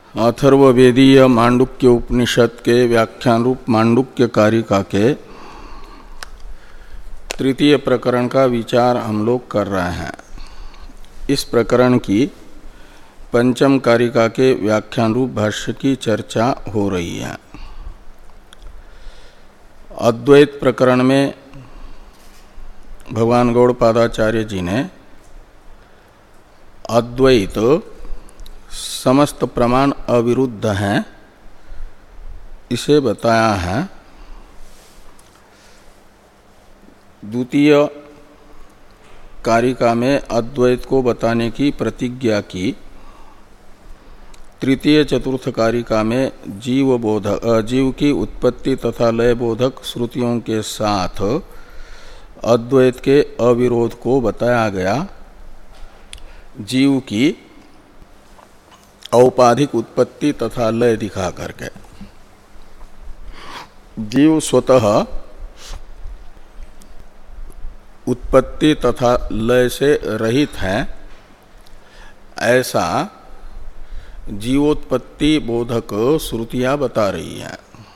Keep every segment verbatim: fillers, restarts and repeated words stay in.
अथर्ववेदीय मांडुक्य उपनिषद के व्याख्यान रूप मांडुक्य कारिका के तृतीय प्रकरण का विचार हम लोग कर रहे हैं। इस प्रकरण की पंचम कारिका के व्याख्यान रूप भाष्य की चर्चा हो रही है। अद्वैत प्रकरण में भगवान गौड़पादाचार्य जी ने अद्वैत समस्त प्रमाण अविरुद्ध हैं इसे बताया है। द्वितीय कारिका में अद्वैत को बताने की प्रतिज्ञा की। तृतीय चतुर्थ कारिका में जीव बोधक जीव की उत्पत्ति तथा लय बोधक श्रुतियों के साथ अद्वैत के अविरोध को बताया गया। जीव की औपाधिक उत्पत्ति तथा लय दिखा करके जीव स्वतः उत्पत्ति तथा लय से रहित है, ऐसा जीवोत्पत्ति बोधक श्रुतियां बता रही हैं।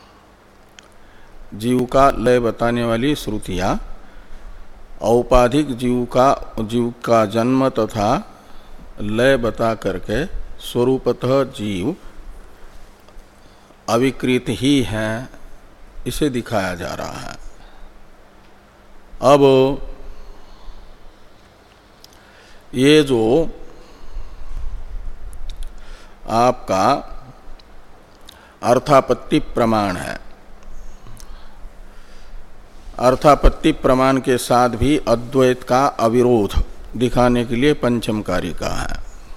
जीव का लय बताने वाली श्रुतियां औपाधिक जीव का जीव का जन्म तथा लय बता करके स्वरूपतः जीव अविकृत ही है इसे दिखाया जा रहा है। अब ये जो आपका अर्थापत्ति प्रमाण है, अर्थापत्ति प्रमाण के साथ भी अद्वैत का अविरोध दिखाने के लिए पंचम कारिका है।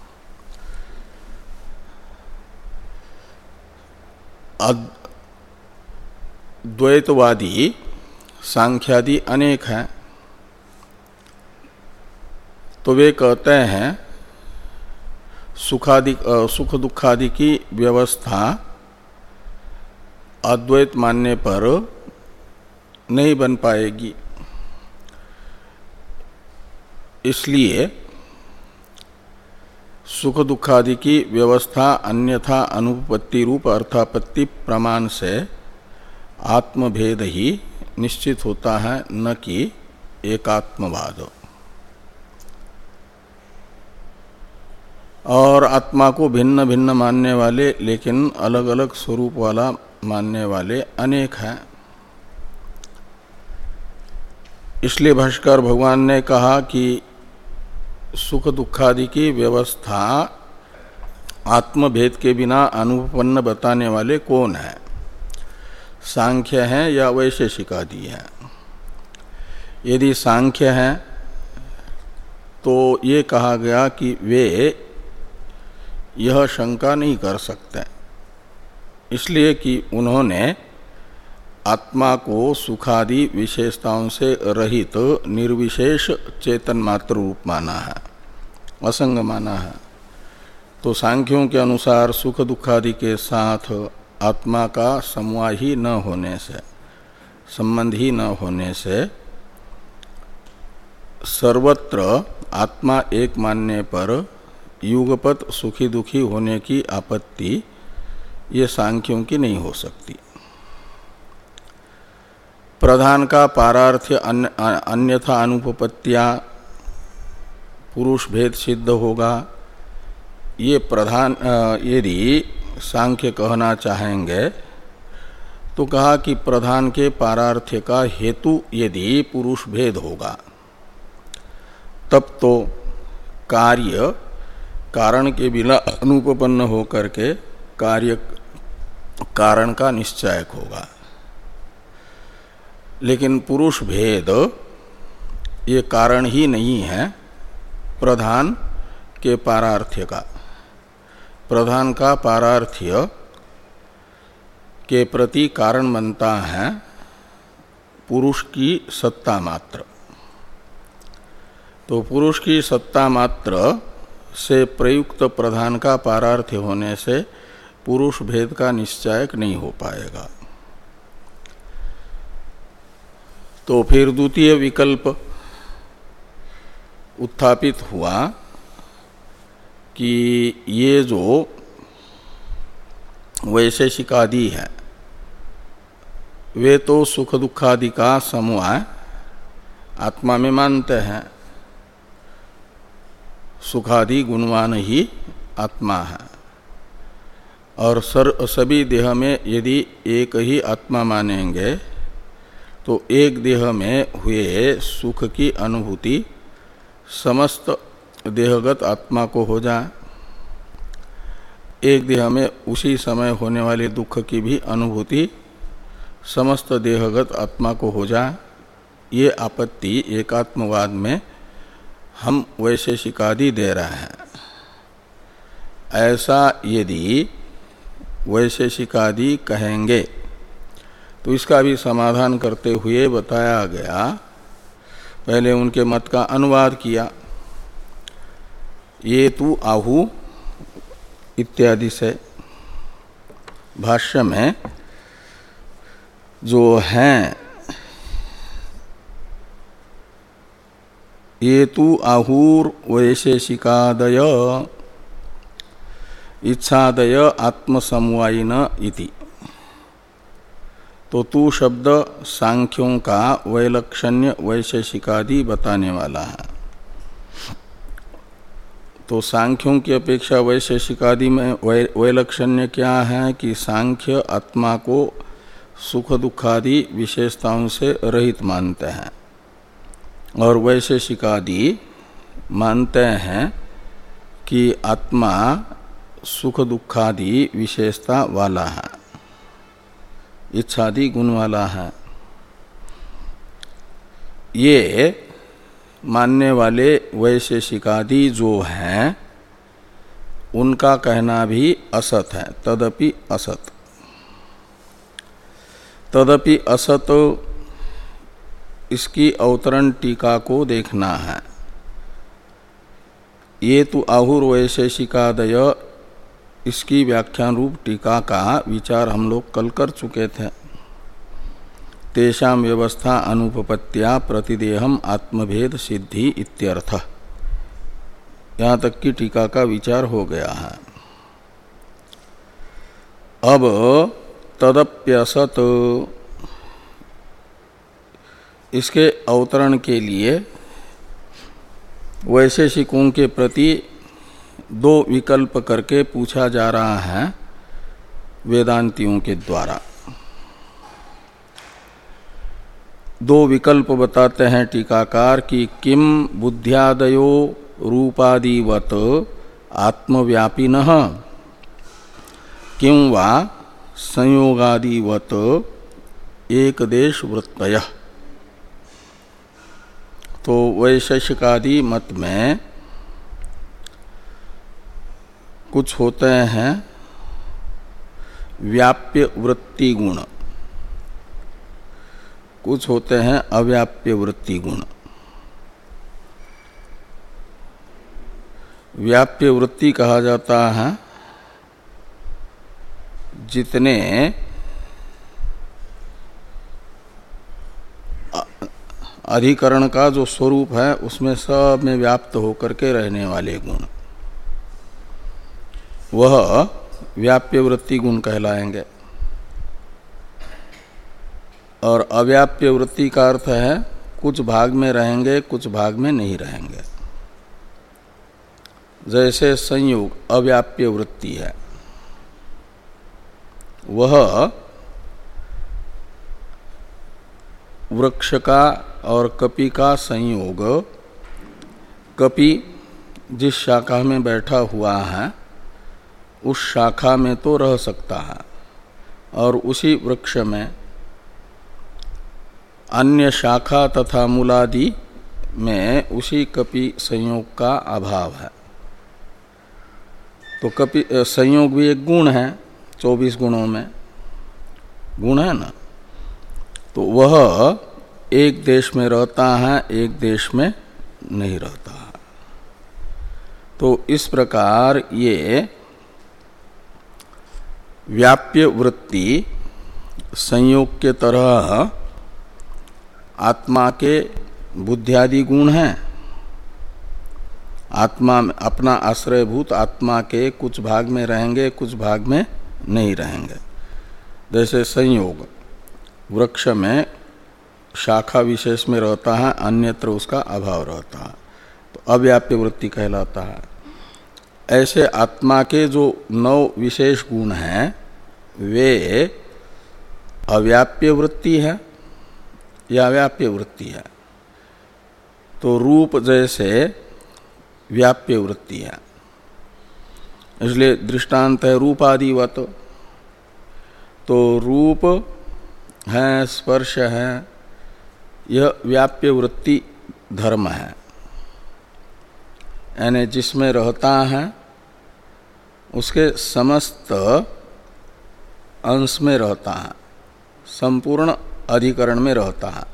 द्वैतवादी सांख्यादि अनेक हैं, तो वे कहते हैं सुखादि सुख दुखादि की व्यवस्था अद्वैत मानने पर नहीं बन पाएगी, इसलिए सुख दुखादि की व्यवस्था अन्यथा अनुपपत्ति रूप अर्थापत्ति प्रमाण से आत्मभेद ही निश्चित होता है, न कि एकात्मवाद। और आत्मा को भिन्न भिन्न मानने वाले लेकिन अलग अलग स्वरूप वाला मानने वाले अनेक हैं। इसलिए भाष्कर भगवान ने कहा कि सुख दुखादि की व्यवस्था आत्मभेद के बिना अनुपन्न बताने वाले कौन है? सांख्य हैं या वैशेषिक आदि हैं? यदि सांख्य हैं तो ये कहा गया कि वे यह शंका नहीं कर सकते, इसलिए कि उन्होंने आत्मा को सुखादि विशेषताओं से रहित निर्विशेष चेतन मात्र रूप माना है, असंग माना है। तो सांख्यों के अनुसार सुख दुखादि के साथ आत्मा का समवाय ही न होने से, संबंध ही न होने से सर्वत्र आत्मा एक मानने पर युगपत सुखी दुखी होने की आपत्ति ये सांख्यों की नहीं हो सकती। प्रधान का पारार्थ्य अन्य, अन्यथा अनुपपत्तियां पुरुष भेद सिद्ध होगा, ये प्रधान यदि सांख्य कहना चाहेंगे तो कहा कि प्रधान के पारार्थ्य का हेतु यदि पुरुष भेद होगा तब तो कार्य कारण के बिना अनुपपन्न होकर के कार्य कारण का निश्चयक होगा। लेकिन पुरुष भेद ये कारण ही नहीं है प्रधान के पारार्थ्य का। प्रधान का पारार्थ्य के प्रति कारण बनता है पुरुष की सत्ता मात्र। तो पुरुष की सत्ता मात्र से प्रयुक्त प्रधान का पारार्थ्य होने से पुरुष भेद का निश्चयक नहीं हो पाएगा। तो फिर द्वितीय विकल्प उत्थापित हुआ कि ये जो वैशेषिकादि है वे तो सुख दुखादि का समूह आत्मा में मानते हैं। सुखादि गुणवान ही आत्मा है। और सर सभी देह में यदि एक ही आत्मा मानेंगे तो एक देह में हुए सुख की अनुभूति समस्त देहगत आत्मा को हो जाए, एक देह में उसी समय होने वाले दुख की भी अनुभूति समस्त देहगत आत्मा को हो जाए, ये आपत्ति एकात्मवाद में हम वैशेषिकादि दे रहे हैं। ऐसा यदि वैशेषिकादि कहेंगे तो इसका भी समाधान करते हुए बताया गया। पहले उनके मत का अनुवाद किया, ये तु आहु इत्यादि से। भाष्य में जो हैं ये तु आहुर वैशेषिकादय इच्छादय आत्मसमवायिन इति। तो तू शब्द सांख्यों का वैलक्षण्य वैशेषिकादि बताने वाला है। तो सांख्यों की अपेक्षा वैशेषिकादि में वैलक्षण्य क्या है कि सांख्य आत्मा को सुख दुखादि विशेषताओं से रहित मानते हैं और वैशेषिकादि मानते हैं कि आत्मा सुख दुखादि विशेषता वाला है, इच्छादि गुण वाला है। ये मानने वाले वैशेषिकादि जो हैं उनका कहना भी असत है। तदपि असत तदपि असत इसकी अवतरण टीका को देखना है। ये तो आहुर वैशेषिकादय इसकी व्याख्यान रूप टीका का विचार हम लोग कल कर चुके थे। तेषां व्यवस्था अनुपपत्त्या प्रतिदेहम आत्मभेद सिद्धि इत्यर्थ, यहाँ तक की टीका का विचार हो गया है। अब तदप्यसत इसके अवतरण के लिए वैशेषिकों के प्रति दो विकल्प करके पूछा जा रहा है वेदांतियों के द्वारा। दो विकल्प बताते हैं टीकाकार कि किम बुद्ध्यादयो रूपादिवत आत्मव्यापिनः किं वा संयोगादिवत एकदेश वृत्तयः। तो वैशेषिकादि मत में कुछ होते हैं व्याप्य वृत्ति गुण, कुछ होते हैं अव्याप्य वृत्ति गुण। व्याप्य वृत्ति कहा जाता है जितने अधिकरण का जो स्वरूप है उसमें सब में व्याप्त होकर के रहने वाले गुण, वह व्याप्य वृत्ति गुण कहलाएंगे। और अव्याप्य वृत्ति का अर्थ है कुछ भाग में रहेंगे कुछ भाग में नहीं रहेंगे। जैसे संयोग अव्याप्य वृत्ति है, वह वृक्ष का और कपि का संयोग, कपि जिस शाखा में बैठा हुआ है उस शाखा में तो रह सकता है और उसी वृक्ष में अन्य शाखा तथा मूलादि में उसी कपि संयोग का अभाव है। तो कपि संयोग भी एक गुण है, चौबीस गुणों में गुण है ना। तो वह एक देश में रहता है एक देश में नहीं रहता है। तो इस प्रकार ये व्याप्य वृत्ति संयोग के तरह आत्मा के बुद्धियादि गुण हैं। आत्मा में अपना आश्रयभूत आत्मा के कुछ भाग में रहेंगे कुछ भाग में नहीं रहेंगे। जैसे संयोग वृक्ष में शाखा विशेष में रहता है, अन्यत्र उसका अभाव रहता है, तो अव्याप्य वृत्ति कहलाता है। ऐसे आत्मा के जो नौ विशेष गुण हैं वे अव्याप्य वृत्ति है या व्याप्य वृत्ति है। तो रूप जैसे व्याप्य वृत्ति है, इसलिए दृष्टांत है रूपादिवत। तो रूप है, स्पर्श है, यह व्याप्य वृत्ति धर्म है, यानी जिसमें रहता है उसके समस्त अंश में रहता है, संपूर्ण अधिकरण में रहता है।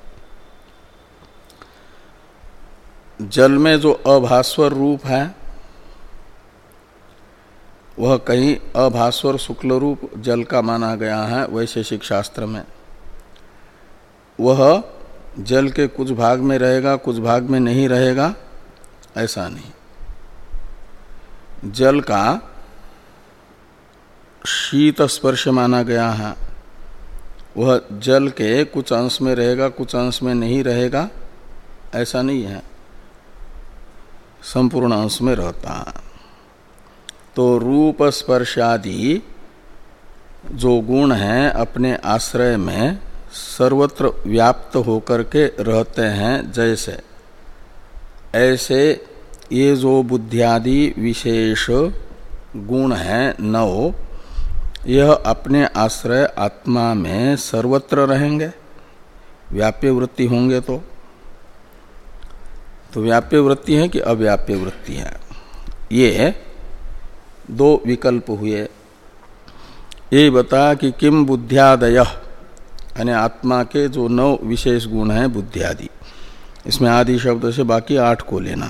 जल में जो अभास्वर रूप है वह कहीं अभास्वर शुक्ल रूप जल का माना गया है वैशेषिक शास्त्र में। वह जल के कुछ भाग में रहेगा, कुछ भाग में नहीं रहेगा, ऐसा नहीं। जल का शीत स्पर्श माना गया है, वह जल के कुछ अंश में रहेगा, कुछ अंश में नहीं रहेगा, ऐसा नहीं है, संपूर्ण अंश में रहता है। तो रूप स्पर्श आदि जो गुण हैं अपने आश्रय में सर्वत्र व्याप्त होकर के रहते हैं, जैसे ऐसे ये जो बुद्धियादि विशेष गुण हैं नौ, यह अपने आश्रय आत्मा में सर्वत्र रहेंगे, व्याप्य वृत्ति होंगे। तो तो व्याप्य वृत्ति है कि अव्याप्य वृत्ति है, ये दो विकल्प हुए। ये बता कि किम बुद्ध्यादय, यानी आत्मा के जो नौ विशेष गुण हैं बुद्धियादि, इसमें आदि शब्द से बाकी आठ को लेना।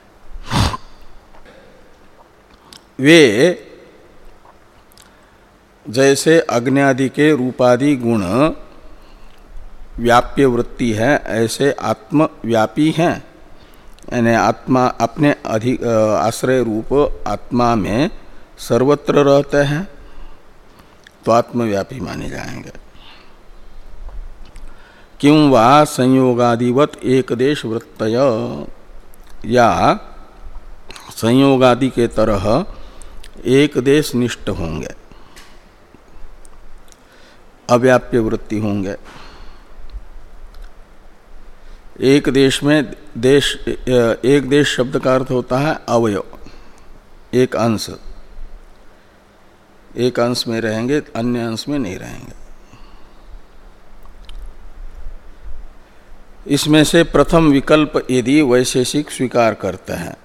वे जैसे अग्नि के रूपादि गुण व्याप्य वृत्ति है, ऐसे आत्मव्यापी हैं, यानी आत्मा अपने अधिक आश्रय रूप आत्मा में सर्वत्र रहते हैं, तो आत्मव्यापी माने जाएंगे। किं वा संयोगादिवत एक देश वृत्तय, या संयोगादि के तरह एक देश निष्ठ होंगे, अव्याप्य वृत्ति होंगे। एक देश में देश, एक देश शब्द का अर्थ होता है अवयव, एक अंश, एक अंश में रहेंगे, अन्य अंश में नहीं रहेंगे। इसमें से प्रथम विकल्प यदि वैशेषिक स्वीकार करते हैं,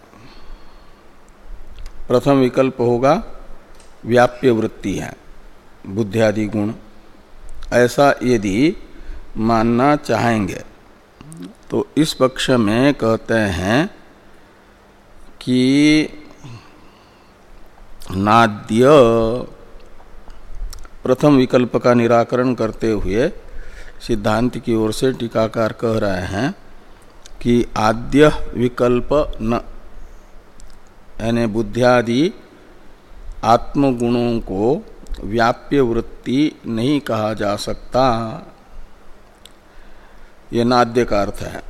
प्रथम विकल्प होगा व्याप्य वृत्ति है बुद्धियादि गुण, ऐसा यदि मानना चाहेंगे तो इस पक्ष में कहते हैं कि नाद्य, प्रथम विकल्प का निराकरण करते हुए सिद्धांत की ओर से टीकाकार कह रहे हैं कि आद्य विकल्प न, यानी बुद्धियादि आत्मगुणों को व्याप्य वृत्ति नहीं कहा जा सकता, ये नाद्य का अर्थ है।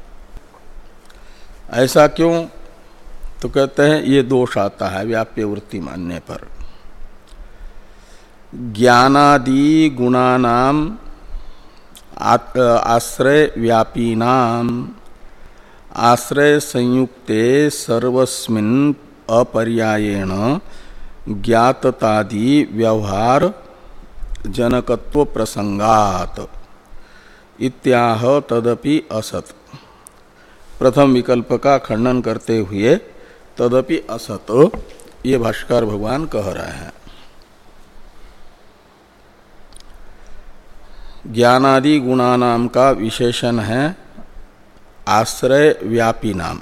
ऐसा क्यों? तो कहते हैं ये दोष आता है व्याप्य वृत्ति मानने पर। ज्ञानादि गुणानाम आश्रय व्यापीनाम आश्रय संयुक्ते सर्वस्मिन् अपर्यायेण ज्ञाततादि व्यवहार जनकत्व प्रसंगात इत्याह तदपि असत। प्रथम विकल्प का खंडन करते हुए तदपि असत ये भाष्कर भगवान कह रहे हैं। ज्ञानादि गुणानाम का विशेषण है आश्रय व्यापी नाम।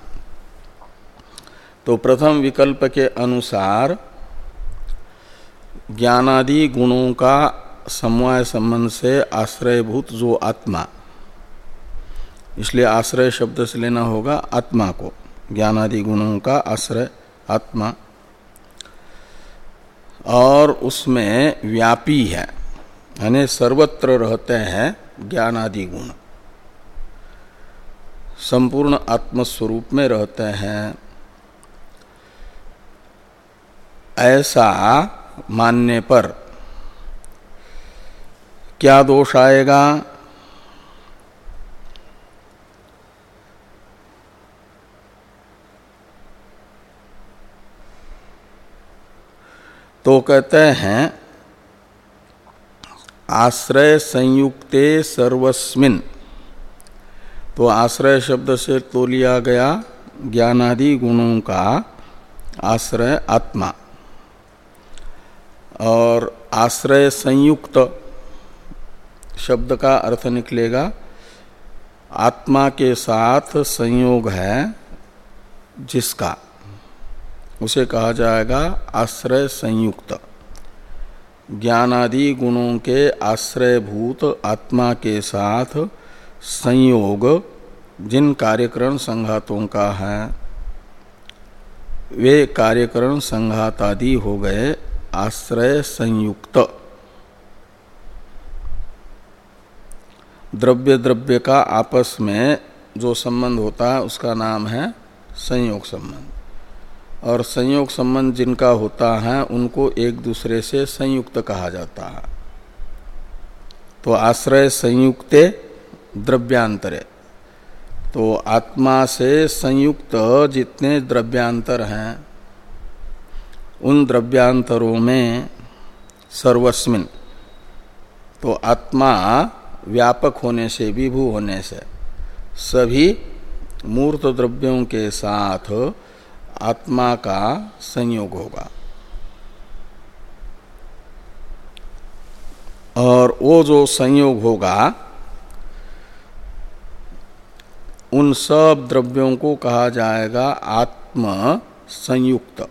तो प्रथम विकल्प के अनुसार ज्ञानादि गुणों का समवाय संबंध से आश्रयभूत जो आत्मा, इसलिए आश्रय शब्द से लेना होगा आत्मा को, ज्ञानादि गुणों का आश्रय आत्मा। और उसमें व्यापी है, यानी सर्वत्र रहते हैं ज्ञानादि गुण, संपूर्ण आत्मस्वरूप में रहते हैं, ऐसा मानने पर क्या दोष आएगा? तो कहते हैं आश्रय संयुक्ते सर्वस्मिन्। तो आश्रय शब्द से तो लिया गया ज्ञानादि गुणों का आश्रय आत्मा, और आश्रय संयुक्त शब्द का अर्थ निकलेगा आत्मा के साथ संयोग है जिसका, उसे कहा जाएगा आश्रय संयुक्त। ज्ञानादि गुणों के आश्रयभूत आत्मा के साथ संयोग जिन कार्यकरण संघातों का है वे कार्यकरण संघात आदि हो गए आश्रय संयुक्त। द्रव्य द्रव्य का आपस में जो संबंध होता है उसका नाम है संयोग संबंध, और संयोग संबंध जिनका होता है उनको एक दूसरे से संयुक्त कहा जाता है। तो आश्रय संयुक्ते द्रव्यांतरे, तो आत्मा से संयुक्त जितने द्रव्यांतर हैं उन द्रव्यांतरों में सर्वस्मिन्, तो आत्मा व्यापक होने से विभू होने से सभी मूर्त द्रव्यों के साथ आत्मा का संयोग होगा, और वो जो संयोग होगा उन सब द्रव्यों को कहा जाएगा आत्म संयुक्त।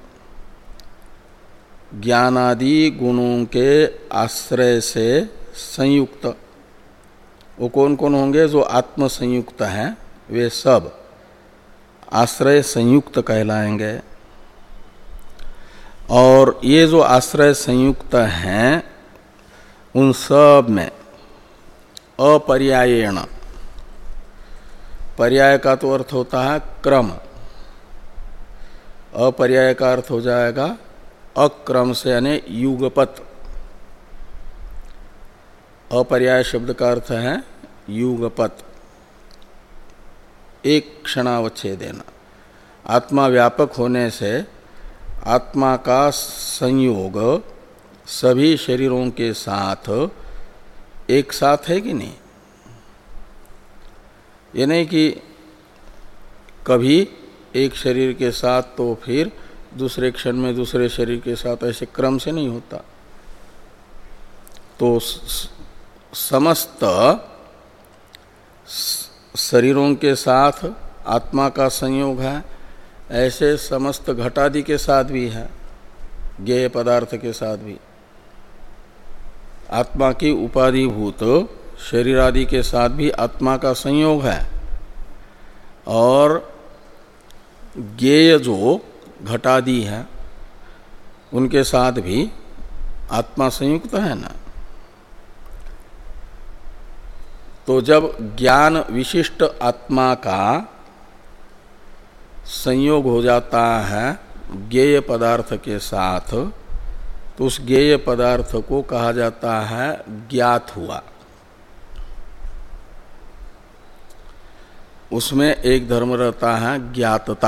ज्ञानादि गुणों के आश्रय से संयुक्त वो कौन कौन होंगे? जो आत्म संयुक्त हैं वे सब आश्रय संयुक्त कहलाएंगे। और ये जो आश्रय संयुक्त हैं उन सब में अपर्यायेण, पर्याय का तो अर्थ होता है क्रम, अपर्याय का अर्थ हो जाएगा अक्रम से, यानी युगपत। अपर्याय शब्द का अर्थ है युगपत, एक क्षणावच्छेदेन। आत्मा व्यापक होने से आत्मा का संयोग सभी शरीरों के साथ एक साथ है कि नहीं? ये नहीं कि कभी एक शरीर के साथ तो फिर दूसरे क्षण में दूसरे शरीर के साथ, ऐसे क्रम से नहीं होता। तो समस्त शरीरों के साथ आत्मा का संयोग है, ऐसे समस्त घटादि के साथ भी है, ज्ञेय पदार्थ के साथ भी। आत्मा की उपाधिभूत शरीर आदि के साथ भी आत्मा का संयोग है, और ज्ञेय जो घटादि है उनके साथ भी आत्मा संयुक्त है ना। तो जब ज्ञान विशिष्ट आत्मा का संयोग हो जाता है ज्ञेय पदार्थ के साथ, तो उस ज्ञेय पदार्थ को कहा जाता है ज्ञात हुआ। उसमें एक धर्म रहता है ज्ञातता।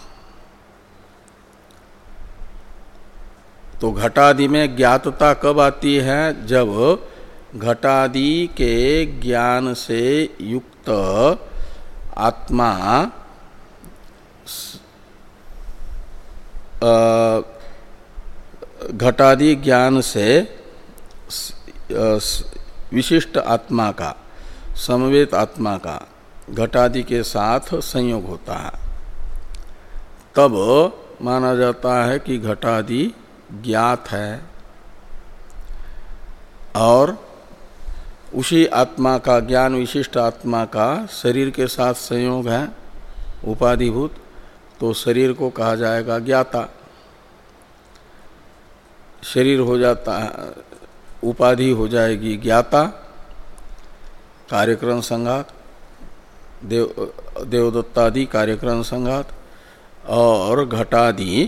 तो घटादि में ज्ञातता कब आती है? जब घटादि के ज्ञान से युक्त आत्मा घटादि ज्ञान से विशिष्ट आत्मा का, समवेत आत्मा का घटादि के साथ संयोग होता है, तब माना जाता है कि घटादि ज्ञात है। और उसी आत्मा का, ज्ञान विशिष्ट आत्मा का शरीर के साथ संयोग है उपाधिभूत, तो शरीर को कहा जाएगा ज्ञाता। शरीर हो जाता है, उपाधि हो जाएगी ज्ञाता, कार्यक्रम संघात, देव देवदत्तादि कार्यक्रम संघात, और घटादि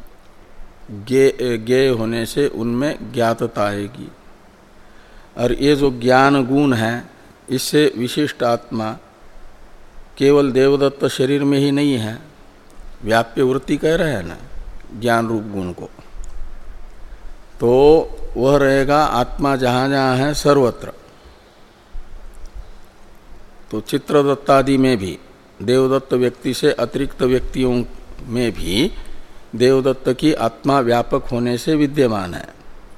ज्ञेय होने से उनमें ज्ञातता आएगी। और ये जो ज्ञान गुण है, इससे विशिष्ट आत्मा केवल देवदत्त शरीर में ही नहीं है, व्याप्य वृत्ति कह रहे हैं ना ज्ञान रूप गुण को, तो वह रहेगा आत्मा जहाँ जहाँ है सर्वत्र। तो चित्रदत्तादि में भी, देवदत्त व्यक्ति से अतिरिक्त व्यक्तियों में भी देवदत्त की आत्मा व्यापक होने से विद्यमान है,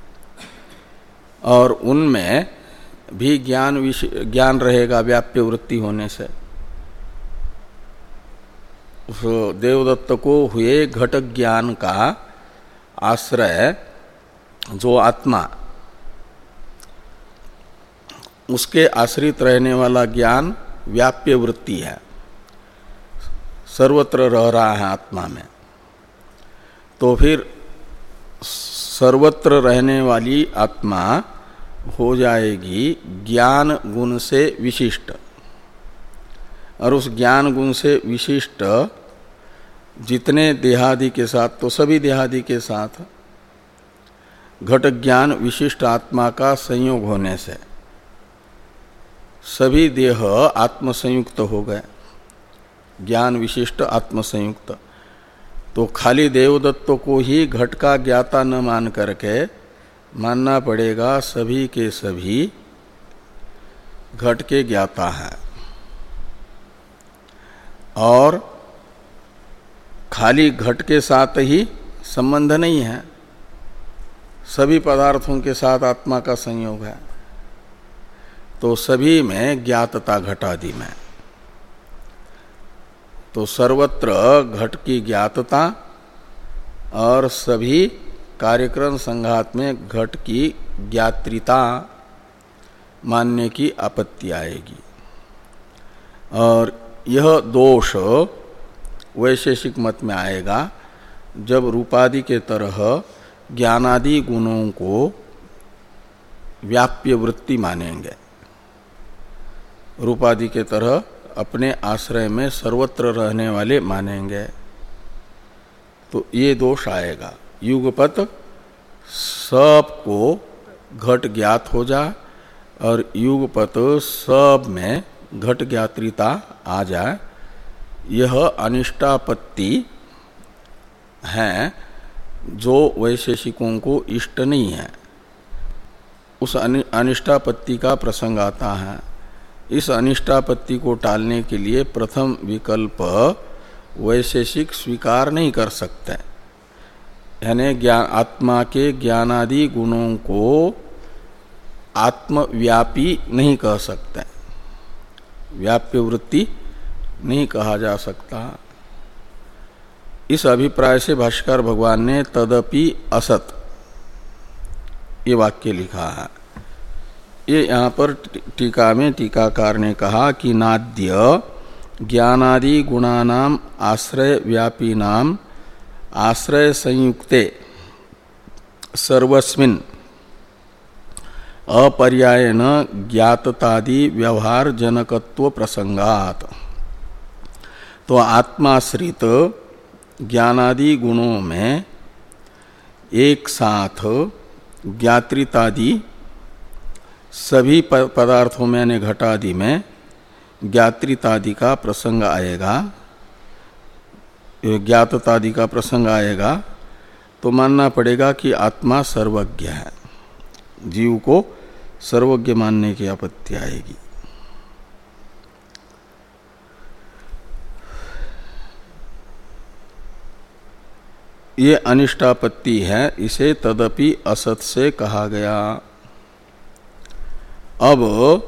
और उनमें भी ज्ञान ज्ञान रहेगा व्याप्य वृत्ति होने से। देवदत्त को हुए घट ज्ञान का आश्रय जो आत्मा, उसके आश्रित रहने वाला ज्ञान व्याप्य वृत्ति है, सर्वत्र रह रहा है आत्मा में। तो फिर सर्वत्र रहने वाली आत्मा हो जाएगी ज्ञान गुण से विशिष्ट, और उस ज्ञान गुण से विशिष्ट जितने देहादि के साथ, तो सभी देहादि के साथ घट ज्ञान विशिष्ट आत्मा का संयोग होने से सभी देह आत्म संयुक्त हो गए, ज्ञान विशिष्ट आत्म संयुक्त। तो खाली देवदत्त को ही घट का ज्ञाता न मान करके मानना पड़ेगा सभी के सभी घट के ज्ञाता हैं। और खाली घट के साथ ही संबंध नहीं है, सभी पदार्थों के साथ आत्मा का संयोग है, तो सभी में ज्ञातता घटादि में। तो सर्वत्र घट की ज्ञातता और सभी कार्यक्रम संघात में घट की ज्ञात्रिता मानने की आपत्ति आएगी। और यह दोष वैशेषिक मत में आएगा जब रूपादि के तरह ज्ञानादि गुणों को व्याप्य वृत्ति मानेंगे, रूपादि के तरह अपने आश्रय में सर्वत्र रहने वाले मानेंगे, तो ये दोष आएगा। युगपत सबको घट ज्ञात हो जाए और युगपत सब में घट ज्ञात्रिता आ जाए, यह अनिष्टापत्ति है जो वैशेषिकों को इष्ट नहीं है। उस अनिष्टापत्ति का प्रसंग आता है। इस अनिष्टापत्ति को टालने के लिए प्रथम विकल्प वैशेषिक स्वीकार नहीं कर सकते, यानी ज्ञान आत्मा के ज्ञानादि गुणों को आत्मव्यापी नहीं कह सकते, व्याप्य वृत्ति नहीं कहा जा सकता। इस अभिप्राय से भाष्यकार भगवान ने तदपि असत ये वाक्य लिखा है। ये यहाँ पर टीका में टीकाकार ने कहा कि नाद्य ज्ञानादि गुणानाम आश्रय व्यापीनाम आश्रय संयुक्ते सर्वस्मिन् अपर्यायेन ज्ञाततादि व्यवहार जनकत्व प्रसंगात। तो आत्माश्रित ज्ञानादि गुणों में एक साथ ज्ञात्रितादि सभी पदार्थों में यानी घटादि में ज्ञात्रितादि का प्रसंग आएगा, ज्ञाततादि का प्रसंग आएगा, तो मानना पड़ेगा कि आत्मा सर्वज्ञ है, जीव को सर्वज्ञ मानने की आपत्ति आएगी। ये अनिष्टापत्ति है, इसे तदपि असत से कहा गया। अब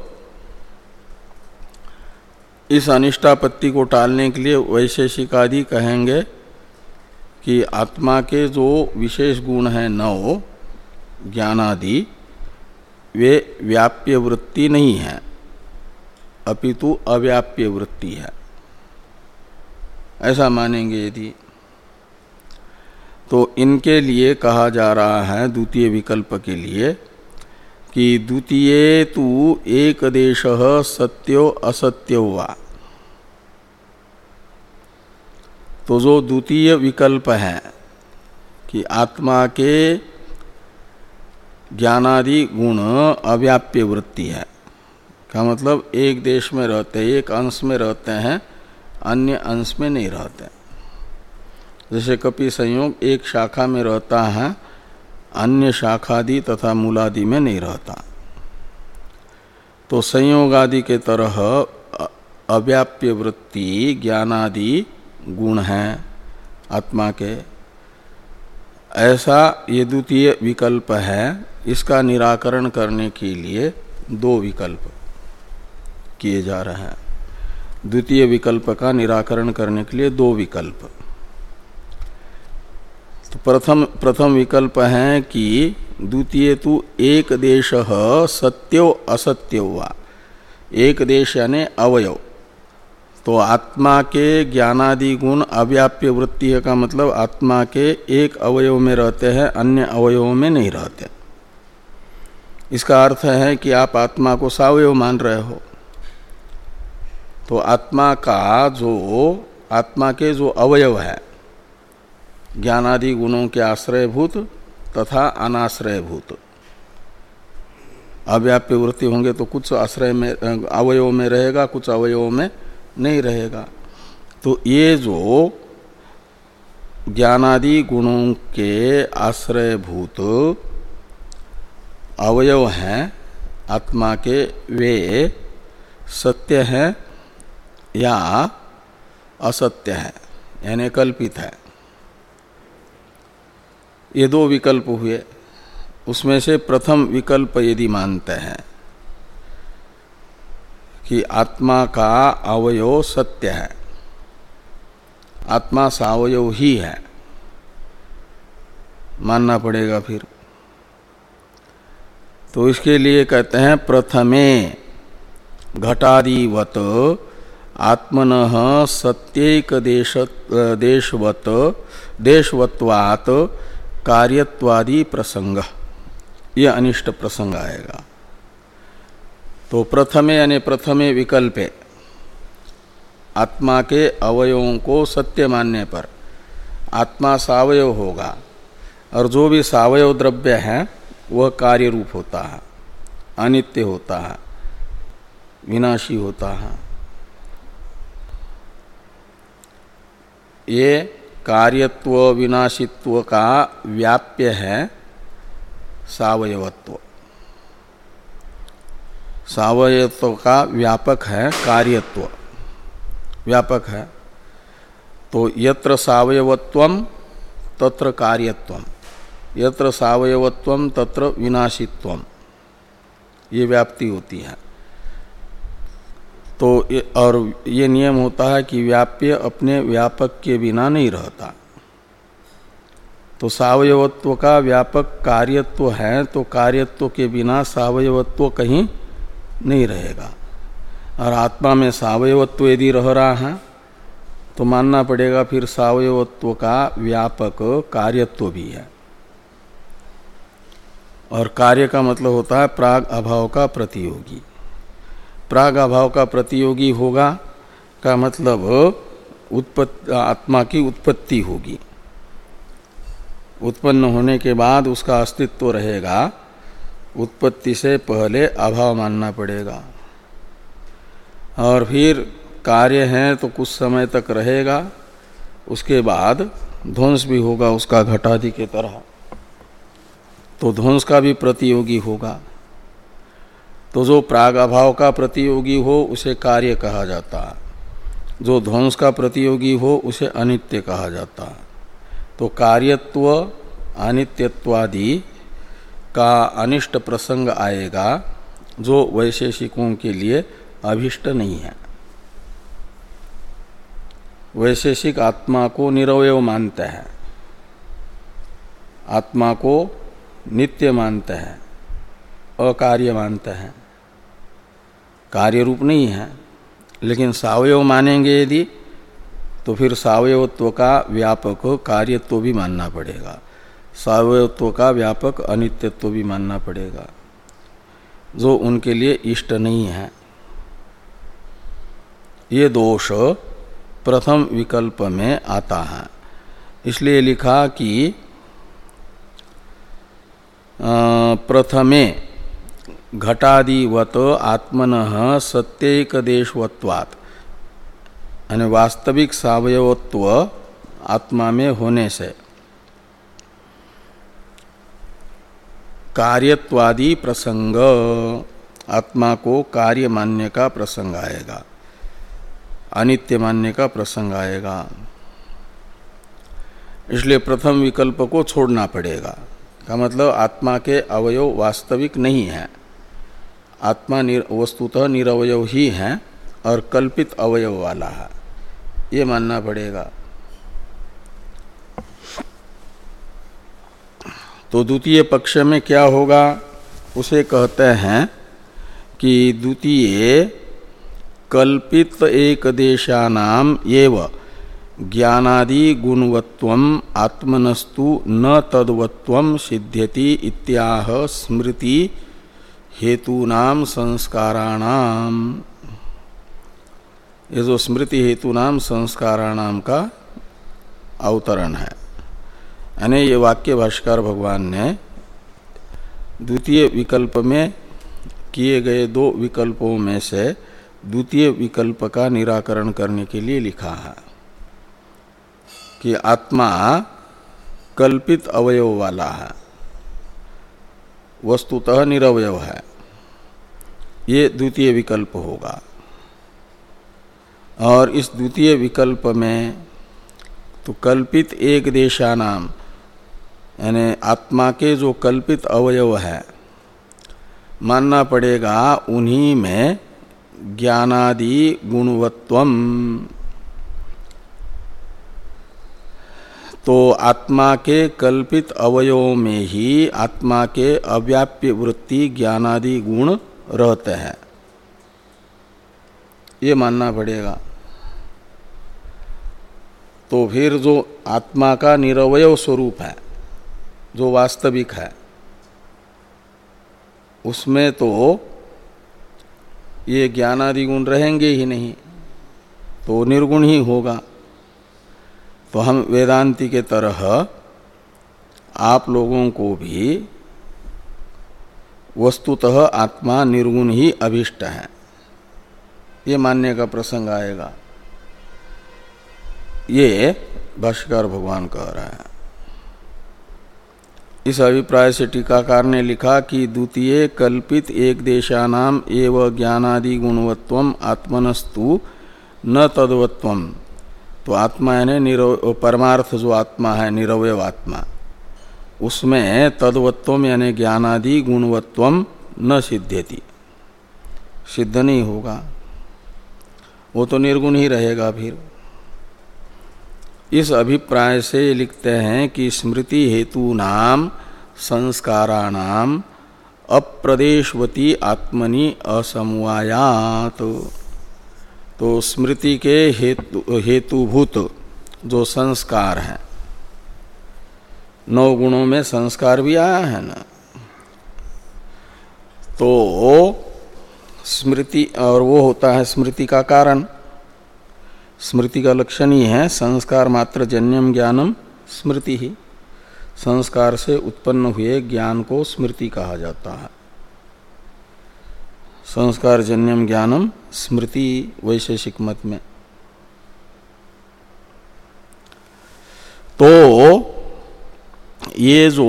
इस अनिष्टापत्ति को टालने के लिए वैशेषिकादि कहेंगे कि आत्मा के जो विशेष गुण हैं नौ ज्ञानादि, वे व्याप्य वृत्ति नहीं है, अपितु अव्याप्य वृत्ति है, ऐसा मानेंगे यदि। तो इनके लिए कहा जा रहा है द्वितीय विकल्प के लिए कि द्वितीय तु एक देश सत्यो असत्यो वा। तो जो द्वितीय विकल्प है कि आत्मा के ज्ञानादि गुण अव्याप्य वृत्ति है, का मतलब एक देश में रहते, एक अंश में रहते हैं, अन्य अंश में नहीं रहते। जैसे कपि संयोग एक शाखा में रहता है, अन्य शाखादि तथा मूलादि में नहीं रहता। तो संयोगादि के तरह अव्याप्य वृत्ति ज्ञानादि गुण हैं आत्मा के, ऐसा ये द्वितीय विकल्प है। इसका निराकरण करने के लिए दो विकल्प किए जा रहे हैं। द्वितीय विकल्प का निराकरण करने के लिए दो विकल्प। तो प्रथम प्रथम विकल्प है कि द्वितीय तु एक देश सत्यो असत्यो वा। एक देश यानी अवयव। तो आत्मा के ज्ञानादि गुण अव्याप्य वृत्ति है, का मतलब आत्मा के एक अवयव में रहते हैं, अन्य अवयवों में नहीं रहते। इसका अर्थ है कि आप आत्मा को सावयव मान रहे हो। तो आत्मा का जो आत्मा के जो अवयव है ज्ञानादि गुणों के आश्रयभूत तथा अनाश्रयभूत, अव्याप्य वृत्ति होंगे तो कुछ आश्रय में अवयव में रहेगा, कुछ अवयवों में नहीं रहेगा। तो ये जो ज्ञानादि गुणों के आश्रयभूत अवयव हैं आत्मा के, वे सत्य हैं या असत्य है, यानी कल्पित है। ये दो विकल्प हुए। उसमें से प्रथम विकल्प यदि मानते हैं कि आत्मा का अवयव सत्य है, आत्मा सावयव ही है, मानना पड़ेगा फिर। तो इसके लिए कहते हैं प्रथमे घटादिवत आत्मनः सत्येक देश देशवत देशवत्वात् कार्यत्वादि प्रसंग, ये अनिष्ट प्रसंग आएगा। तो प्रथमे यानी प्रथमे विकल्पे आत्मा के अवयवों को सत्य मानने पर आत्मा सावयव होगा, और जो भी सावयव द्रव्य है वह कार्य रूप होता है, अनित्य होता है, विनाशी होता है। ये कार्यत्व विनाशित्व का व्याप्य है सावयवत्व, सावयवत्व का व्यापक है कार्यत्व, व्यापक है। तो यत्र सावयवत्वम तत्र कार्यत्वम, यत्र सावयवत्वम तत्र विनाशित्वम, ये व्याप्ति होती है। तो और ये नियम होता है कि व्याप्य अपने व्यापक के बिना नहीं रहता। तो सावयवत्व का व्यापक कार्यत्व है, तो कार्यत्व के बिना सावयवत्व कहीं नहीं रहेगा। और आत्मा में सावयवत्व यदि रह रहा है तो मानना पड़ेगा फिर सावयवत्व का व्यापक कार्यत्व भी है। और कार्य का मतलब होता है प्राग अभाव का प्रतियोगी। प्राग अभाव का प्रतियोगी होगा का मतलब उत्पत्ति, आत्मा की उत्पत्ति होगी, उत्पन्न होने के बाद उसका अस्तित्व रहेगा, उत्पत्ति से पहले अभाव मानना पड़ेगा। और फिर कार्य है तो कुछ समय तक रहेगा, उसके बाद ध्वंस भी होगा उसका घटादि के तरह, तो ध्वंस का भी प्रतियोगी होगा। तो जो प्राग अभाव का प्रतियोगी हो उसे कार्य कहा जाता है, जो ध्वंस का प्रतियोगी हो उसे अनित्य कहा जाता है। तो कार्यत्व अनित्यत्वादि का अनिष्ट प्रसंग आएगा जो वैशेषिकों के लिए अभिष्ट नहीं है। वैशेषिक आत्मा को निरवयव मानते हैं, आत्मा को नित्य मानते हैं, अकार्य मानते हैं, कार्य रूप नहीं है। लेकिन सावयव मानेंगे यदि तो फिर सावयवत्व का व्यापक कार्यत्व भी मानना पड़ेगा, सावयवत्व का व्यापक अनित्यत्व भी मानना पड़ेगा, जो उनके लिए इष्ट नहीं है। ये दोष प्रथम विकल्प में आता है। इसलिए लिखा कि प्रथमे घटादिवत आत्मनः सत्यैकदेशवत्वात्, यानी वास्तविक सावयवत्व आत्मा में होने से कार्यत्वादि प्रसंग, आत्मा को कार्य मानने का प्रसंग आएगा, अनित्य मानने का प्रसंग आएगा। इसलिए प्रथम विकल्प को छोड़ना पड़ेगा। का मतलब आत्मा के अवयव वास्तविक नहीं है, आत्मा निर, वस्तुतः निरवयव ही है और कल्पित अवयव वाला है, ये मानना पड़ेगा। तो द्वितीय पक्ष में क्या होगा, उसे कहते हैं कि द्वितीय कल्पित एकदेशानाम एव ज्ञानादि गुणवत्वम आत्मनस्तु न तद्वत्वम सिद्ध्यति इत्याह स्मृति हेतूनाम संस्काराणाम। ये जो स्मृति हेतूनाम संस्काराणाम का अवतरण है, यानी ये वाक्य भाष्यकार भगवान ने द्वितीय विकल्प में किए गए दो विकल्पों में से द्वितीय विकल्प का निराकरण करने के लिए लिखा है कि आत्मा कल्पित अवयव वाला है, वस्तुतः निरवयव है, ये द्वितीय विकल्प होगा। और इस द्वितीय विकल्प में तो कल्पित एक देशानाम, यानी आत्मा के जो कल्पित अवयव है मानना पड़ेगा, उन्हीं में ज्ञानादि गुणवत्वम, तो आत्मा के कल्पित अवयवों में ही आत्मा के अव्याप्य वृत्ति ज्ञानादि गुण रहते हैं, ये मानना पड़ेगा। तो फिर जो आत्मा का निरवयव स्वरूप है, जो वास्तविक है, उसमें तो ये ज्ञानादि गुण रहेंगे ही नहीं, तो निर्गुण ही होगा। तो हम वेदांती के तरह आप लोगों को भी वस्तुतः आत्मा निर्गुण ही अभिष्ट है, ये मानने का प्रसंग आएगा। ये भाष्यकार भगवान कह रहा है। इस अभिप्राय से टीकाकार ने लिखा कि द्वितीय कल्पित एक देशानाम एव ज्ञानादि गुणवत्वम आत्मनस्तु न तद्वत्वम, तो आत्मा यानी निरव परमार्थ जो आत्मा है निरवयव आत्मा, उसमें तद्वत्वम यानी ज्ञानादि गुणवत्वम न सिद्ध्यति, सिद्ध नहीं होगा, वो तो निर्गुण ही रहेगा। फिर इस अभिप्राय से लिखते हैं कि स्मृति हेतु नाम संस्काराणाम अप्रदेशवती आत्मनि असमवायात, तो स्मृति के हेतु हेतुभूत जो संस्कार हैं, नौ गुणों में संस्कार भी आया है ना, तो स्मृति, और वो होता है स्मृति का कारण। स्मृति का लक्षण ही है संस्कार मात्र जन्यम ज्ञानम स्मृति ही, संस्कार से उत्पन्न हुए ज्ञान को स्मृति कहा जाता है। संस्कार जन्यम ज्ञानम स्मृति वैशेषिक मत में। तो ये जो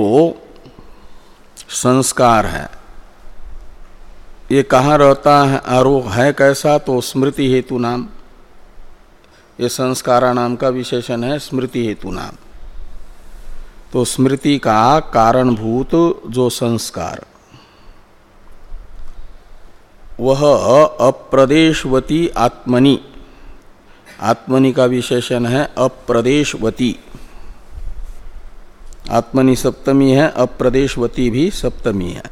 संस्कार है ये कहाँ रहता है, और वो है कैसा, तो स्मृति हेतु नाम, ये संस्कारा नाम का विशेषण है स्मृति हेतु नाम। तो स्मृति का कारणभूत जो संस्कार, वह अप्रदेशवती आत्मनि, आत्मनि का विशेषण है अप्रदेशवती, आत्मनि सप्तमी है, अप्रदेशवती भी सप्तमी है।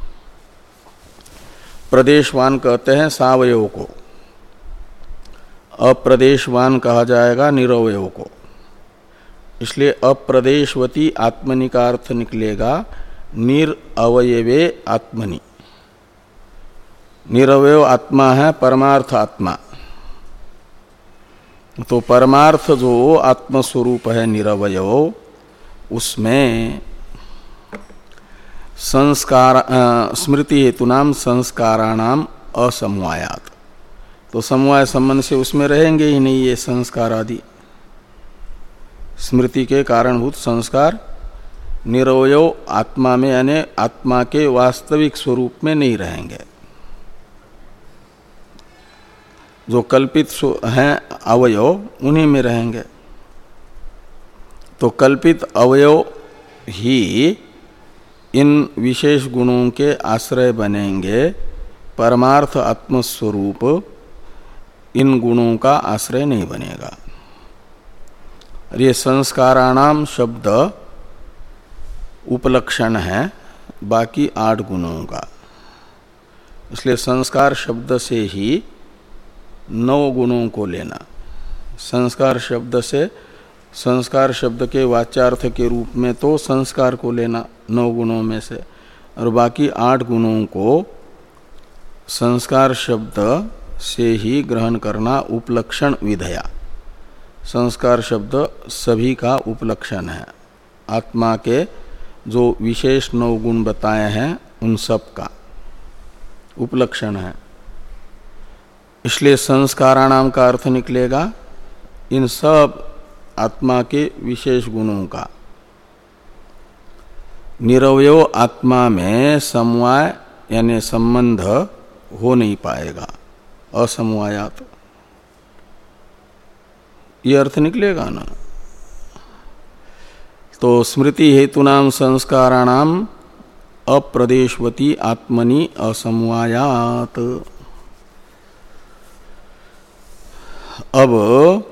प्रदेशवान कहते हैं सावयव को, अप्रदेशवान कहा जाएगा निरवयव को। इसलिए अप्रदेशवती आत्मनि का अर्थ निकलेगा निरअवयवे आत्मनि। निरवयव आत्मा है परमार्थ आत्मा, तो परमार्थ जो आत्मस्वरूप है निरवयव, उसमें संस्कार स्मृति हेतुनाम संस्काराणाम असमवायात, तो समवाय संबंध से उसमें रहेंगे ही नहीं ये संस्कार आदि। स्मृति के कारणभूत संस्कार निरवयव आत्मा में यानी आत्मा के वास्तविक स्वरूप में नहीं रहेंगे। जो कल्पित हैं अवयव उन्हीं में रहेंगे। तो कल्पित अवयव ही इन विशेष गुणों के आश्रय बनेंगे, परमार्थ आत्मस्वरूप इन गुणों का आश्रय नहीं बनेगा। और ये संस्काराणाम शब्द उपलक्षण है बाकी आठ गुणों का, इसलिए संस्कार शब्द से ही नौ गुणों को लेना। संस्कार शब्द से संस्कार शब्द के वाच्यार्थ के रूप में तो संस्कार को लेना नौ गुणों में से, और बाकी आठ गुणों को संस्कार शब्द से ही ग्रहण करना उपलक्षण विधया। संस्कार शब्द सभी का उपलक्षण है, आत्मा के जो विशेष नौ गुण बताए हैं उन सब का उपलक्षण है। इसलिए संस्काराणाम का अर्थ निकलेगा इन सब आत्मा के विशेष गुणों का। निरवयव आत्मा में समवाय यानी संबंध हो नहीं पाएगा, असमवायात, ये अर्थ निकलेगा ना। तो स्मृति हेतुनाम संस्काराणाम अप्रदेशवती आत्मनि असमवायात। अब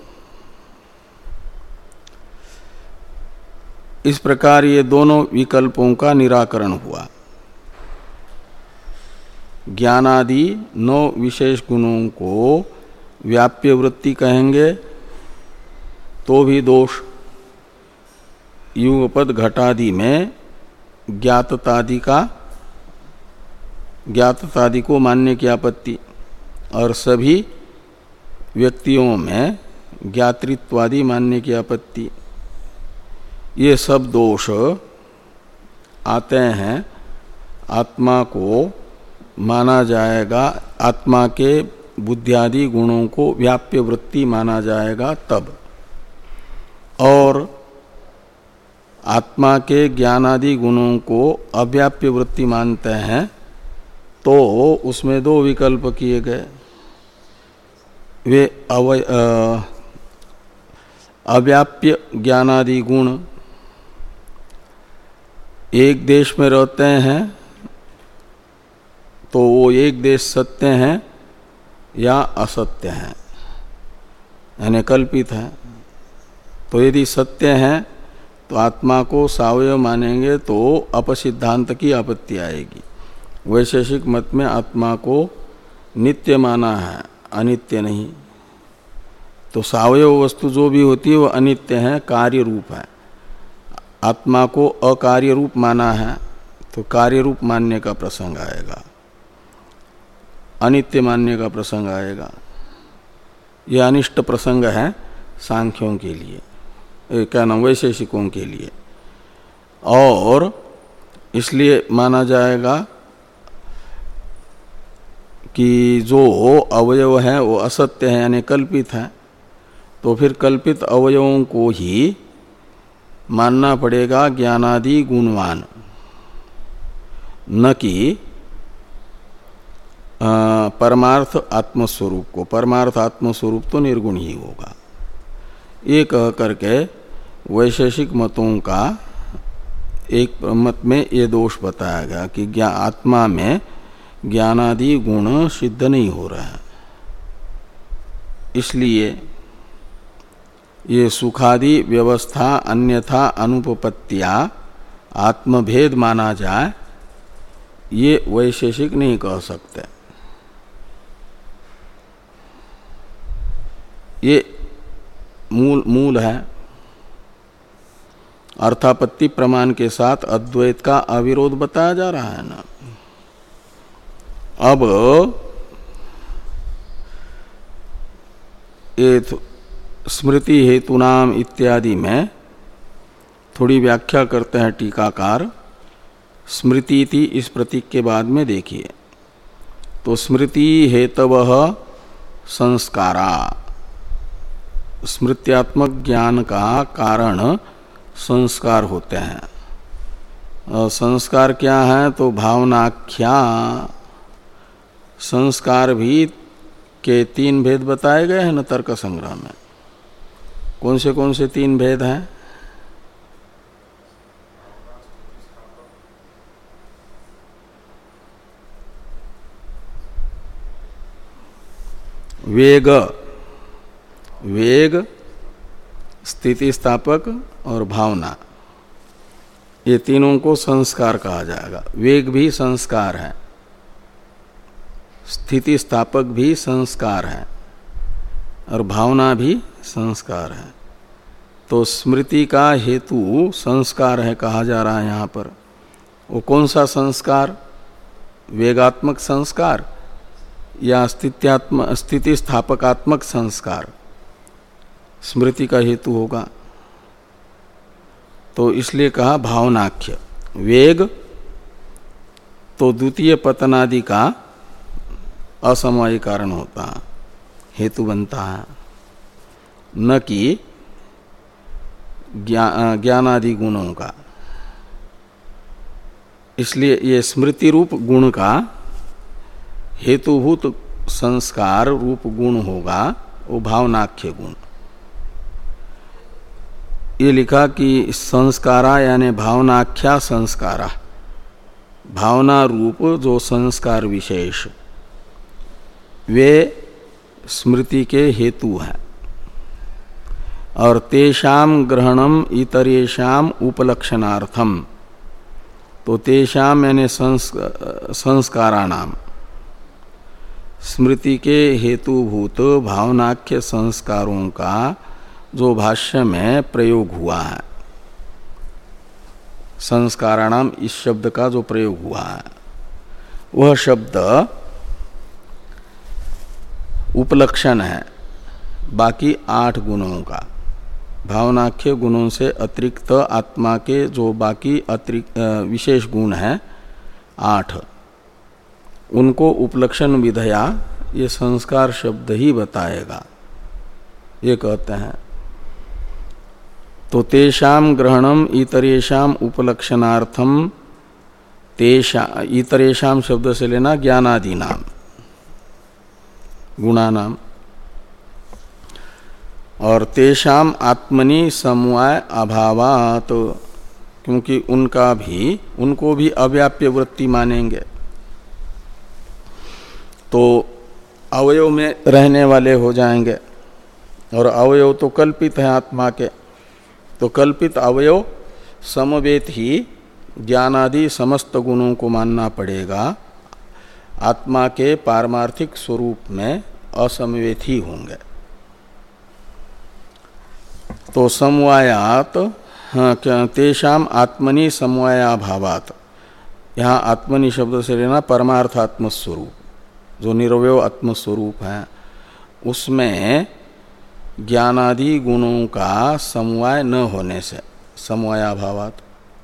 इस प्रकार ये दोनों विकल्पों का निराकरण हुआ। ज्ञानादि नौ विशेष गुणों को व्याप्य वृत्ति कहेंगे तो भी दोष, युगपद घटादि में ज्ञाततादि का ज्ञाततादि को मानने की आपत्ति, और सभी व्यक्तियों में ज्ञातृत्वादि मानने की आपत्ति, ये सब दोष आते हैं। आत्मा को माना जाएगा, आत्मा के बुद्धियादि गुणों को व्याप्य वृत्ति माना जाएगा तब, और आत्मा के ज्ञानादि गुणों को अव्याप्य वृत्ति मानते हैं तो उसमें दो विकल्प किए गए। वे अवय अव्याप्य ज्ञानादि गुण एक देश में रहते हैं तो वो एक देश सत्य हैं या असत्य हैं, यानी कल्पित है। तो यदि सत्य हैं तो आत्मा को सावयव मानेंगे तो अपसिद्धांत की आपत्ति आएगी। वैशेषिक मत में आत्मा को नित्य माना है, अनित्य नहीं। तो सावयव वस्तु जो भी होती है वो अनित्य है, कार्य रूप है। आत्मा को अकार्य रूप माना है तो कार्य रूप मानने का प्रसंग आएगा, अनित्य मानने का प्रसंग आएगा। यह अनिष्ट प्रसंग है सांख्यों के लिए, क्या नाम, वैशेषिकों के लिए। और इसलिए माना जाएगा कि जो अवयव है वो असत्य है यानी कल्पित है, तो फिर कल्पित अवयवों को ही मानना पड़ेगा ज्ञानादि गुणवान, न कि परमार्थ आत्मस्वरूप को। परमार्थ आत्मस्वरूप तो निर्गुण ही होगा। ये कह करके वैशेषिक मतों का एक मत में ये दोष बताया गया कि ज्ञान आत्मा में ज्ञानादि गुण सिद्ध नहीं हो रहा है, इसलिए ये सुखादि व्यवस्था अन्यथा अनुपपत्तिया आत्मभेद माना जाए, ये वैशेषिक नहीं कह सकते। ये मूल मूल है। अर्थापत्ति प्रमाण के साथ अद्वैत का अविरोध बताया जा रहा है ना। अब ये स्मृति हेतुनाम इत्यादि में थोड़ी व्याख्या करते हैं टीकाकार। स्मृति थी इस प्रतीक के बाद में देखिए, तो स्मृति हेतवः संस्कारा, स्मृत्यात्मक ज्ञान का कारण संस्कार होते हैं। और संस्कार क्या है? तो भावनाख्या संस्कार भी के तीन भेद बताए गए हैं न तर्क संग्रह में। कौन से कौन से तीन भेद हैं? वेग, वेग, स्थिति स्थापक और भावना, ये तीनों को संस्कार कहा जाएगा। वेग भी संस्कार है, स्थिति स्थापक भी संस्कार है और भावना भी संस्कार है। तो स्मृति का हेतु संस्कार है कहा जा रहा है यहाँ पर। वो कौन सा संस्कार? वेगात्मक संस्कार या स्थित्यात्म स्थिति स्थापकात्मक संस्कार स्मृति का हेतु होगा। तो इसलिए कहा भावनाख्य। वेग तो द्वितीय पतनादि का असमवाय कारण होता है, हेतु बनता है, न कि ज्ञा, ज्ञानादि गुणों का। इसलिए ये स्मृति रूप गुण का हेतुभूत संस्कार रूप गुण होगा वो भावनाख्य गुण। ये लिखा कि संस्कारा यानी भावनाख्या संस्कारा, भावना रूप जो संस्कार विशेष वे स्मृति के हेतु हैं। और तेषाम ग्रहणम इतरेषाम उपलक्षणार्थम, तो तेषाम यानी संस्काराणाम, स्मृति के हेतुभूत भावनाख्य संस्कारों का जो भाष्य में प्रयोग हुआ है, संस्काराणाम इस शब्द का जो प्रयोग हुआ है वह शब्द उपलक्षण है बाकी आठ गुणों का। भावनाख्य गुणों से अतिरिक्त आत्मा के जो बाकी अतिरिक्त विशेष गुण हैं आठ, उनको उपलक्षण विधया ये संस्कार शब्द ही बताएगा, ये कहते हैं। तो तेषाम ग्रहणम इतरेषाम उपलक्षणार्थम, तेषा इतरेषाम शब्द से लेना ज्ञानादि नाम गुणानाम, और तेषाम आत्मनि समवाय अभावात, तो क्योंकि उनका भी उनको भी अव्याप्य वृत्ति मानेंगे, तो अवयव में रहने वाले हो जाएंगे। और अवयव तो कल्पित है आत्मा के, तो कल्पित अवयव समवेत ही ज्ञानादि समस्त गुणों को मानना पड़ेगा, आत्मा के पारमार्थिक स्वरूप में असमवेत ही होंगे। तो समवायात, हाँ, क्या तेषाम आत्मनि समवायाभावात, यहाँ आत्मनि शब्द से लेना परमार्थ आत्मस्वरूप, जो निरवय आत्मस्वरूप है, उसमें ज्ञानादि गुणों का समवाय न होने से समवायाभावात।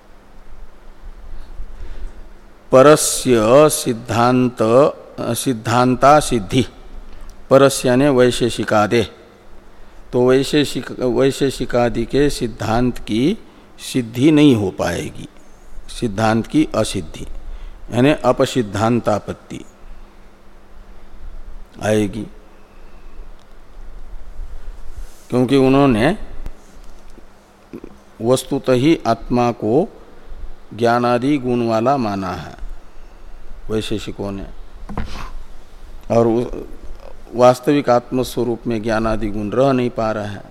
परस्य सिद्धांत सिद्धांता सिद्धि, परस्य यानी वैशेषिकादे, तो वैशेषिक वैशेषिकादि के सिद्धांत की सिद्धि नहीं हो पाएगी, सिद्धांत की असिद्धि यानी अपसिद्धांतापत्ति आएगी, क्योंकि उन्होंने वस्तुतः ही आत्मा को ज्ञानादि गुण वाला माना है वैशेषिकों ने, और वास्तविक आत्मस्वरूप में ज्ञानादि गुण रह नहीं पा रहे हैं।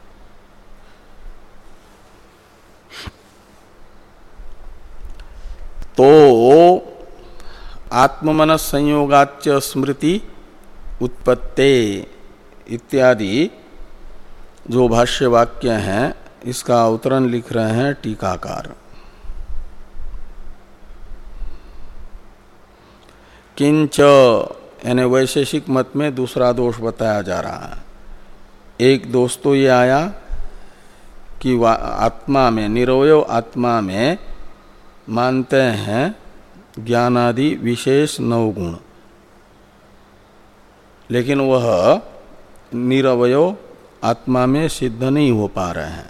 तो आत्ममनस संयोगाच्च स्मृति उत्पत्ते इत्यादि जो भाष्य वाक्य हैं इसका अवतरण लिख रहे हैं टीकाकार। किंच यानी वैशेषिक मत में दूसरा दोष बताया जा रहा है। एक दोष तो ये आया कि आत्मा में, निरवय आत्मा में मानते हैं ज्ञानादि विशेष नौ गुण, लेकिन वह निरवय आत्मा में सिद्ध नहीं हो पा रहे हैं।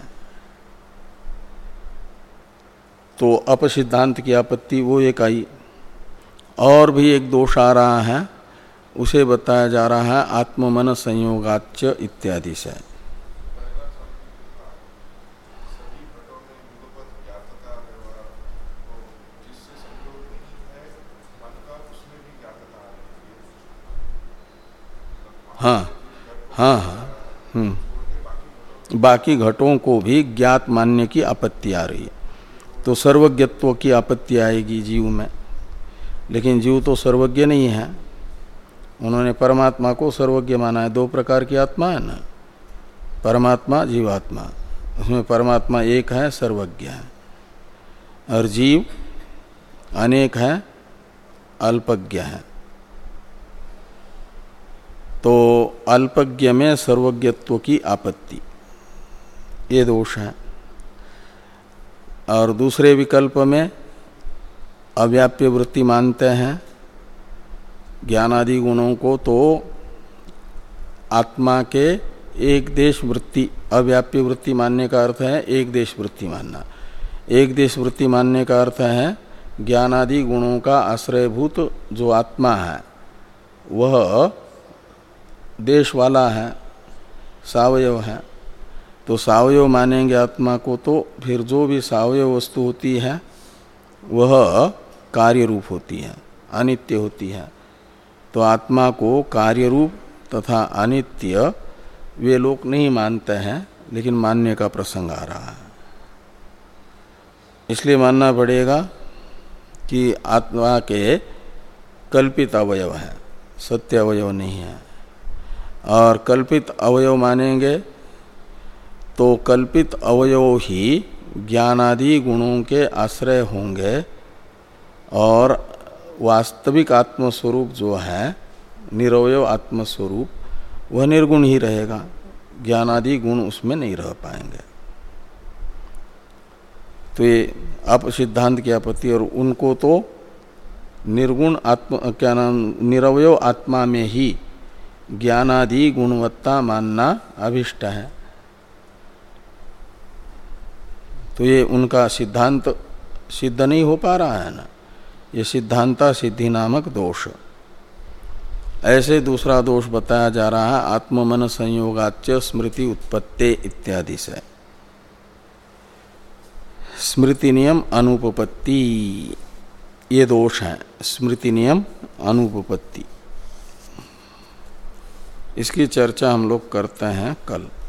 तो अपसिद्धांत की आपत्ति वो एक आई। और भी एक दोष आ रहा है, उसे बताया जा रहा है आत्ममन संयोगाच्च इत्यादि से। हाँ हाँ हाँ हम्म बाकी घटों को भी ज्ञात मानने की आपत्ति आ रही है। तो सर्वज्ञत्व की आपत्ति आएगी जीव में, लेकिन जीव तो सर्वज्ञ नहीं है। उन्होंने परमात्मा को सर्वज्ञ माना है। दो प्रकार की आत्मा है ना, परमात्मा जीवात्मा। उसमें परमात्मा एक है, सर्वज्ञ है, और जीव अनेक है, अल्पज्ञ है। तो अल्पज्ञ में सर्वज्ञत्व की आपत्ति, ये दोष है। और दूसरे विकल्प में अव्याप्य वृत्ति मानते हैं ज्ञानादि गुणों को, तो आत्मा के एक देश वृत्ति, अव्याप्य वृत्ति मानने का अर्थ है एक देश वृत्ति मानना। एक देश वृत्ति मानने का अर्थ है ज्ञानादि गुणों का आश्रयभूत जो आत्मा है वह देश वाला है, सावयव है। तो सावयव मानेंगे आत्मा को, तो फिर जो भी सावयव वस्तु होती है वह कार्य रूप होती है, अनित्य होती है। तो आत्मा को कार्य रूप तथा अनित्य वे लोग नहीं मानते हैं, लेकिन मानने का प्रसंग आ रहा है। इसलिए मानना पड़ेगा कि आत्मा के कल्पित अवयव है, सत्य अवयव नहीं है। और कल्पित अवयव मानेंगे तो कल्पित अवयव ही ज्ञानादि गुणों के आश्रय होंगे, और वास्तविक आत्मस्वरूप जो है निरवय आत्मस्वरूप वह निर्गुण ही रहेगा, ज्ञानादि गुण उसमें नहीं रह पाएंगे। तो ये अप सिद्धांत की आपत्ति। और उनको तो निर्गुण आत्मा, क्या नाम, निरवय आत्मा में ही ज्ञानादि गुणवत्ता मानना अभिष्ट है। तो ये उनका सिद्धांत सिद्ध नहीं हो पा रहा है ना, ये सिद्धांता सिद्धि नामक दोष। ऐसे दूसरा दोष बताया जा रहा है आत्ममन संयोगाच्च स्मृति उत्पत्ते इत्यादि से। स्मृति नियम अनुपपत्ति, ये दोष है, स्मृति नियम अनुपपत्ति। इसकी चर्चा हम लोग करते हैं कल।